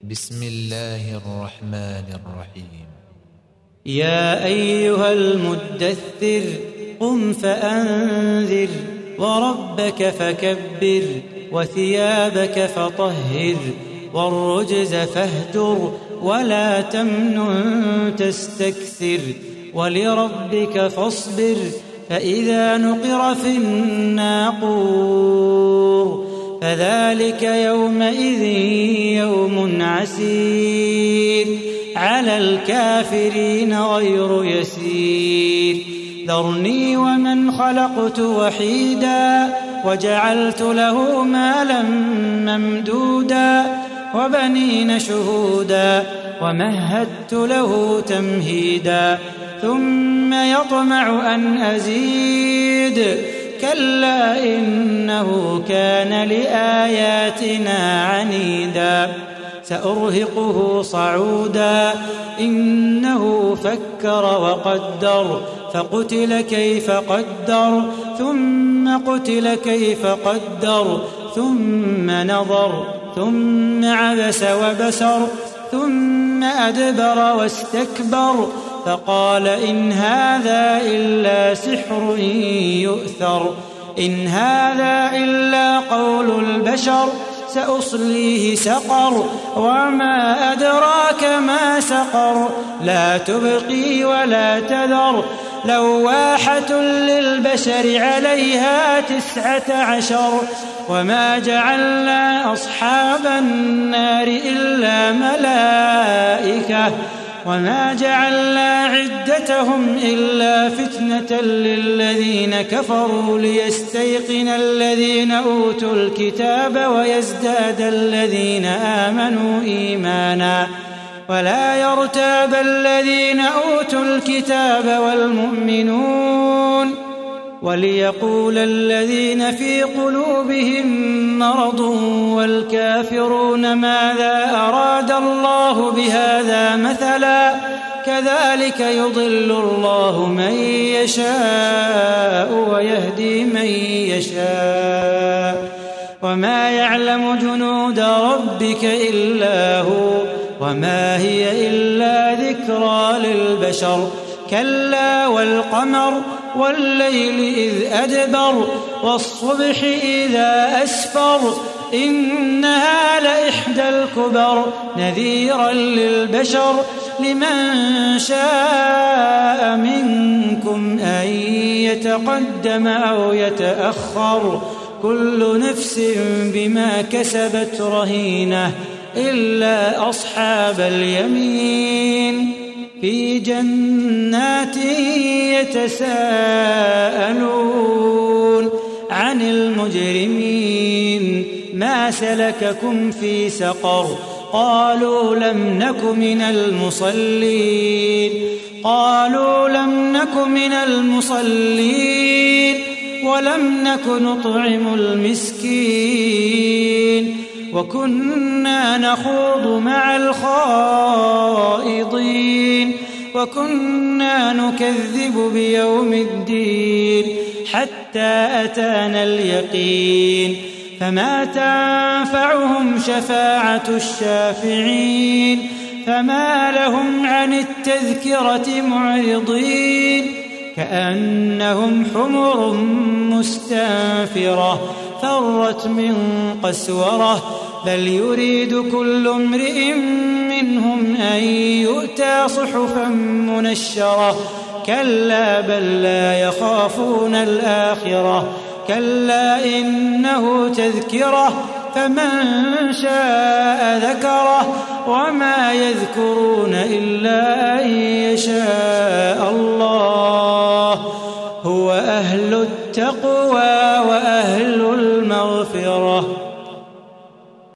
بسم الله الرحمن الرحيم. يا أيها المدثر قم فأنذر وربك فكبر وثيابك فطهر والرجز فاهجر ولا تمنن تستكثر ولربك فاصبر فإذا نقر في الناقور فذلك يومئذ يوم عسير على الكافرين غير يسير ذرني ومن خلقت وحيدا وجعلت له مالا ممدودا وبنين شهودا ومهدت له تمهيدا ثم يطمع أن أزيد كلا إنه كان لآياتنا عنيدا سأرهقه صعودا إنه فكر وقدر فقتل كيف قدر ثم قتل كيف قدر ثم نظر ثم عبس وبسر ثم أدبر واستكبر فقال إن هذا إلا سحر يؤثر إن هذا إلا قول البشر سأصليه سقر وما أدراك ما سقر لا تبقي ولا تذر لواحة للبشر عليها 19 وما جعلنا أصحاب النار إلا ملائكة وما جعلنا عدتهم إلا فتنة للذين كفروا ليستيقن الذين أوتوا الكتاب ويزداد الذين آمنوا إيمانا ولا يرتاب الذين أوتوا الكتاب والمؤمنون وليقول الذين في قلوبهم مرض والكافرون ماذا أراد الله بهذا مثلا كذلك يضل الله من يشاء ويهدي من يشاء وما يعلم جنود ربك إلا هو وما هي إلا ذكرى للبشر كلا والقمر والليل إذ أدبر والصبح إذا أسفر إنها لإحدى الكبر نذيرا للبشر لمن شاء منكم أن يتقدم أو يتأخر كل نفس بما كسبت رهينة إلا أصحاب اليمين في جنات يتساءلون عن المجرمين ما سلككم في سقر قالوا لم نك من المصلين قالوا لم نك من المصلين ولم نك نطعم المسكين وكنا نخوض مع الخائضين وكنا نكذب بيوم الدين حتى أتانا اليقين فما تنفعهم شفاعة الشافعين فما لهم عن التذكرة معرضين كأنهم حمر مستنفرة فرت من قسورة بل يريد كل امرئ منهم أن يؤتى صحفا منشرة كلا بل لا يخافون الآخرة كلا إنه تذكرة فمن شاء ذكره وما يذكرون إلا أن يشاء الله هو أهل التقوى